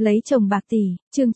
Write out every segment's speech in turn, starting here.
Lấy chồng bạc tỷ, chương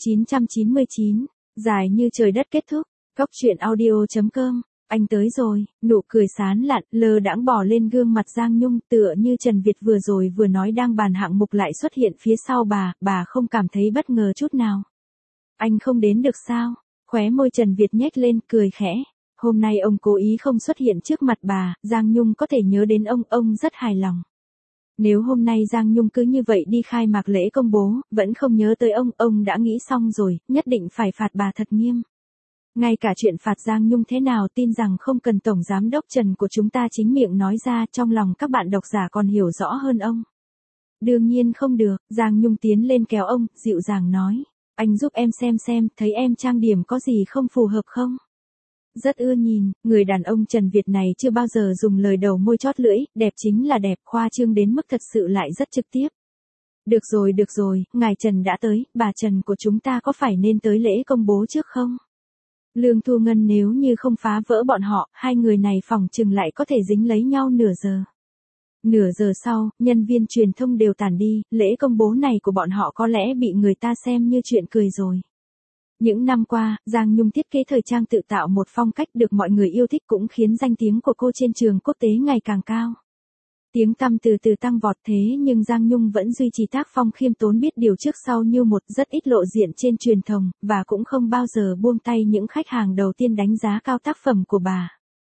999, dài như trời đất kết thúc, góc truyện audio.com, anh tới rồi, nụ cười sán lạn, lơ đãng bỏ lên gương mặt Giang Nhung tựa như Trần Việt vừa rồi vừa nói đang bàn hạng mục lại xuất hiện phía sau bà không cảm thấy bất ngờ chút nào. Anh không đến được sao? Khóe môi Trần Việt nhếch lên cười khẽ. Hôm nay ông cố ý không xuất hiện trước mặt bà, Giang Nhung có thể nhớ đến ông rất hài lòng. Nếu hôm nay Giang Nhung cứ như vậy đi khai mạc lễ công bố, vẫn không nhớ tới ông đã nghĩ xong rồi, nhất định phải phạt bà thật nghiêm. Ngay cả chuyện phạt Giang Nhung thế nào tin rằng không cần Tổng Giám đốc Trần của chúng ta chính miệng nói ra, trong lòng các bạn độc giả còn hiểu rõ hơn ông. Đương nhiên không được, Giang Nhung tiến lên kéo ông, dịu dàng nói. Anh giúp em xem, thấy em trang điểm có gì không phù hợp không? Rất ưa nhìn, người đàn ông Trần Việt này chưa bao giờ dùng lời đầu môi chót lưỡi, đẹp chính là đẹp, khoa trương đến mức thật sự lại rất trực tiếp. Được rồi, ngài Trần đã tới, bà Trần của chúng ta có phải nên tới lễ công bố trước không? Lương Thu Ngân nếu như không phá vỡ bọn họ, hai người này phỏng chừng lại có thể dính lấy nhau nửa giờ. Nửa giờ sau, nhân viên truyền thông đều tản đi, lễ công bố này của bọn họ có lẽ bị người ta xem như chuyện cười rồi. Những năm qua, Giang Nhung thiết kế thời trang tự tạo một phong cách được mọi người yêu thích cũng khiến danh tiếng của cô trên trường quốc tế ngày càng cao. Tiếng tăm từ từ tăng vọt thế nhưng Giang Nhung vẫn duy trì tác phong khiêm tốn biết điều trước sau như một, rất ít lộ diện trên truyền thông, và cũng không bao giờ buông tay những khách hàng đầu tiên đánh giá cao tác phẩm của bà.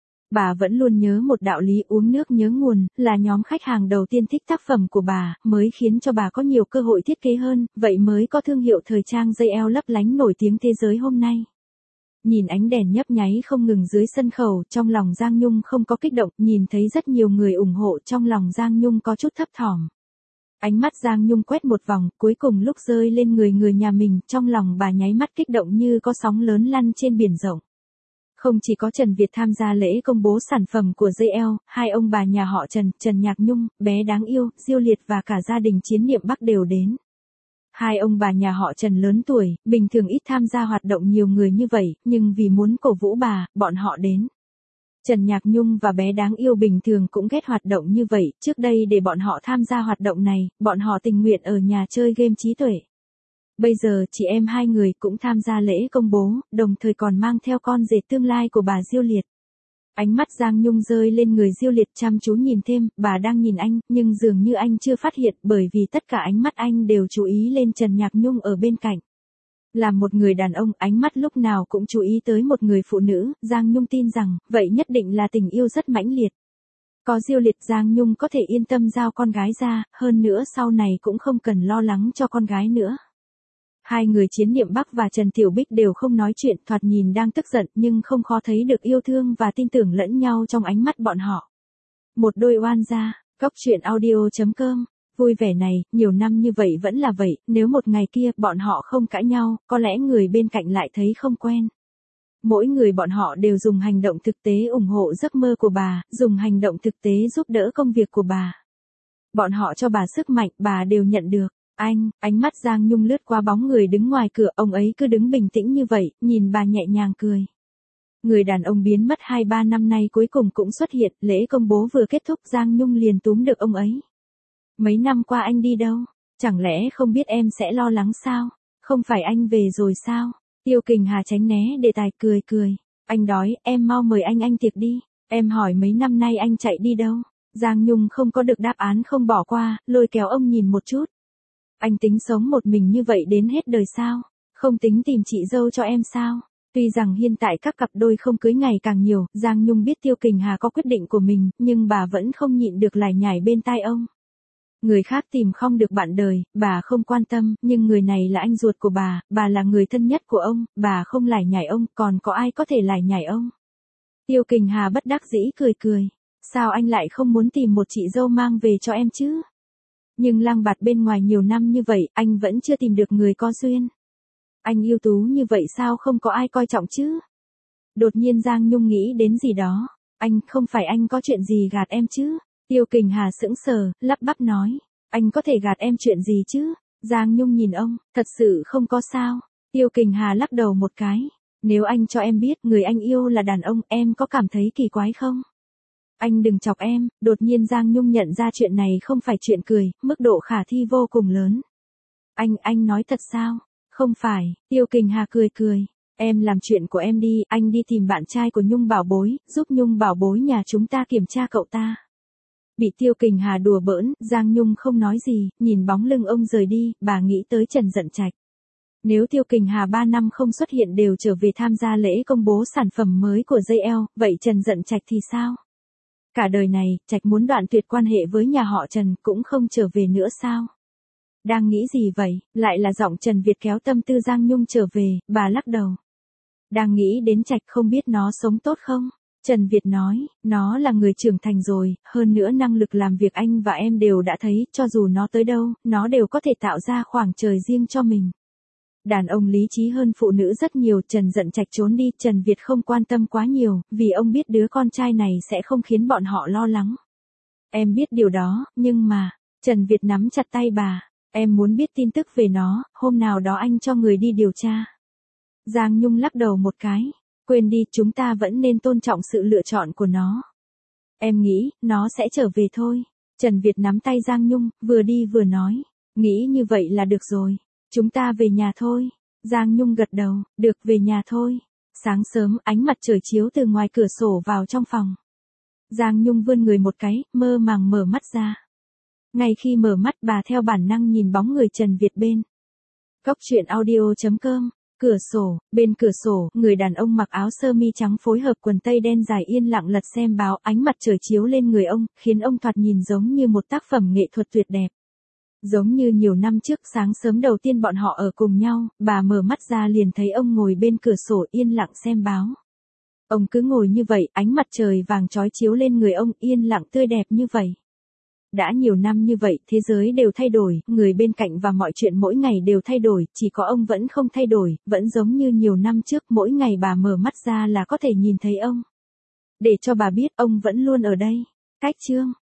Bà vẫn luôn nhớ một đạo lý uống nước nhớ nguồn, là nhóm khách hàng đầu tiên thích tác phẩm của bà, mới khiến cho bà có nhiều cơ hội thiết kế hơn, vậy mới có thương hiệu thời trang dây eo lấp lánh nổi tiếng thế giới hôm nay. Nhìn ánh đèn nhấp nháy không ngừng dưới sân khấu, trong lòng Giang Nhung không có kích động, nhìn thấy rất nhiều người ủng hộ, trong lòng Giang Nhung có chút thấp thỏm. Ánh mắt Giang Nhung quét một vòng, cuối cùng lúc rơi lên người nhà mình, trong lòng bà nháy mắt kích động như có sóng lớn lăn trên biển rộng. Không chỉ có Trần Việt tham gia lễ công bố sản phẩm của JL, hai ông bà nhà họ Trần Nhạc Nhung, bé đáng yêu, Diêu Liệt và cả gia đình Chiến Niệm Bắc đều đến. Hai ông bà nhà họ Trần lớn tuổi, bình thường ít tham gia hoạt động nhiều người như vậy, nhưng vì muốn cổ vũ bà, bọn họ đến. Trần Nhạc Nhung và bé đáng yêu bình thường cũng ghét hoạt động như vậy, trước đây để bọn họ tham gia hoạt động này, bọn họ tình nguyện ở nhà chơi game trí tuệ. Bây giờ chị em hai người cũng tham gia lễ công bố, đồng thời còn mang theo con rể tương lai của bà Diêu Liệt. Ánh mắt Giang Nhung rơi lên người Diêu Liệt chăm chú nhìn thêm, bà đang nhìn anh, nhưng dường như anh chưa phát hiện bởi vì tất cả ánh mắt anh đều chú ý lên Trần Nhạc Nhung ở bên cạnh. Là một người đàn ông, ánh mắt lúc nào cũng chú ý tới một người phụ nữ, Giang Nhung tin rằng, vậy nhất định là tình yêu rất mãnh liệt. Có Diêu Liệt Giang Nhung có thể yên tâm giao con gái ra, hơn nữa sau này cũng không cần lo lắng cho con gái nữa. Hai người Chiến Niệm Bắc và Trần Tiểu Bích đều không nói chuyện, thoạt nhìn đang tức giận nhưng không khó thấy được yêu thương và tin tưởng lẫn nhau trong ánh mắt bọn họ. Một đôi oan gia, góc truyện audio.com, vui vẻ này, nhiều năm như vậy vẫn là vậy, nếu một ngày kia bọn họ không cãi nhau, có lẽ người bên cạnh lại thấy không quen. Mỗi người bọn họ đều dùng hành động thực tế ủng hộ giấc mơ của bà, dùng hành động thực tế giúp đỡ công việc của bà. Bọn họ cho bà sức mạnh, bà đều nhận được. Ánh mắt Giang Nhung lướt qua bóng người đứng ngoài cửa, ông ấy cứ đứng bình tĩnh như vậy, nhìn bà nhẹ nhàng cười. Người đàn ông biến mất 2-3 năm nay cuối cùng cũng xuất hiện, lễ công bố vừa kết thúc Giang Nhung liền túm được ông ấy. Mấy năm qua anh đi đâu? Chẳng lẽ không biết em sẽ lo lắng sao? Không phải anh về rồi sao? Tiêu Kình Hà tránh né đề tài cười. Anh đói, em mau mời anh tiệc đi. Em hỏi mấy năm nay anh chạy đi đâu? Giang Nhung không có được đáp án không bỏ qua, lôi kéo ông nhìn một chút. Anh tính sống một mình như vậy đến hết đời sao? Không tính tìm chị dâu cho em sao? Tuy rằng hiện tại các cặp đôi không cưới ngày càng nhiều, Giang Nhung biết Tiêu Kình Hà có quyết định của mình, nhưng bà vẫn không nhịn được lải nhải bên tai ông. Người khác tìm không được bạn đời, bà không quan tâm, nhưng người này là anh ruột của bà là người thân nhất của ông, bà không lải nhải ông, còn có ai có thể lải nhải ông? Tiêu Kình Hà bất đắc dĩ cười. Sao anh lại không muốn tìm một chị dâu mang về cho em chứ? Nhưng lang bạt bên ngoài nhiều năm như vậy, anh vẫn chưa tìm được người có duyên. Anh ưu tú như vậy sao không có ai coi trọng chứ? Đột nhiên Giang Nhung nghĩ đến gì đó. Không phải anh có chuyện gì gạt em chứ? Tiêu Kình Hà sững sờ, lắp bắp nói. Anh có thể gạt em chuyện gì chứ? Giang Nhung nhìn ông, thật sự không có sao. Tiêu Kình Hà lắc đầu một cái. Nếu anh cho em biết người anh yêu là đàn ông, em có cảm thấy kỳ quái không? Anh đừng chọc em, đột nhiên Giang Nhung nhận ra chuyện này không phải chuyện cười, mức độ khả thi vô cùng lớn. Anh nói thật sao? Không phải, Tiêu Kình Hà cười cười. Em làm chuyện của em đi, anh đi tìm bạn trai của Nhung bảo bối, giúp Nhung bảo bối nhà chúng ta kiểm tra cậu ta. Bị Tiêu Kình Hà đùa bỡn, Giang Nhung không nói gì, nhìn bóng lưng ông rời đi, bà nghĩ tới Trần Dận Trạch. Nếu Tiêu Kình Hà 3 năm không xuất hiện đều trở về tham gia lễ công bố sản phẩm mới của JL, vậy Trần Dận Trạch thì sao? Cả đời này, Trạch muốn đoạn tuyệt quan hệ với nhà họ Trần cũng không trở về nữa sao? Đang nghĩ gì vậy? Lại là giọng Trần Việt kéo tâm tư Giang Nhung trở về, bà lắc đầu. Đang nghĩ đến Trạch không biết nó sống tốt không? Trần Việt nói, nó là người trưởng thành rồi, hơn nữa năng lực làm việc anh và em đều đã thấy, cho dù nó tới đâu, nó đều có thể tạo ra khoảng trời riêng cho mình. Đàn ông lý trí hơn phụ nữ rất nhiều, Trần Dận Trạch trốn đi, Trần Việt không quan tâm quá nhiều, vì ông biết đứa con trai này sẽ không khiến bọn họ lo lắng. Em biết điều đó, nhưng mà, Trần Việt nắm chặt tay bà, em muốn biết tin tức về nó, hôm nào đó anh cho người đi điều tra. Giang Nhung lắc đầu một cái, quên đi, chúng ta vẫn nên tôn trọng sự lựa chọn của nó. Em nghĩ, nó sẽ trở về thôi. Trần Việt nắm tay Giang Nhung, vừa đi vừa nói, nghĩ như vậy là được rồi. Chúng ta về nhà thôi. Giang Nhung gật đầu, được, về nhà thôi. Sáng sớm, ánh mặt trời chiếu từ ngoài cửa sổ vào trong phòng. Giang Nhung vươn người một cái, mơ màng mở mắt ra. Ngay khi mở mắt bà theo bản năng nhìn bóng người Trần Việt bên. Cốc truyện audio.com. Cửa sổ, bên cửa sổ, người đàn ông mặc áo sơ mi trắng phối hợp quần tây đen dài yên lặng lật xem báo, ánh mặt trời chiếu lên người ông, khiến ông thoạt nhìn giống như một tác phẩm nghệ thuật tuyệt đẹp. Giống như nhiều năm trước, sáng sớm đầu tiên bọn họ ở cùng nhau, bà mở mắt ra liền thấy ông ngồi bên cửa sổ yên lặng xem báo. Ông cứ ngồi như vậy, ánh mặt trời vàng chói chiếu lên người ông, yên lặng tươi đẹp như vậy. Đã nhiều năm như vậy, thế giới đều thay đổi, người bên cạnh và mọi chuyện mỗi ngày đều thay đổi, chỉ có ông vẫn không thay đổi, vẫn giống như nhiều năm trước, mỗi ngày bà mở mắt ra là có thể nhìn thấy ông. Để cho bà biết, ông vẫn luôn ở đây. Cách chương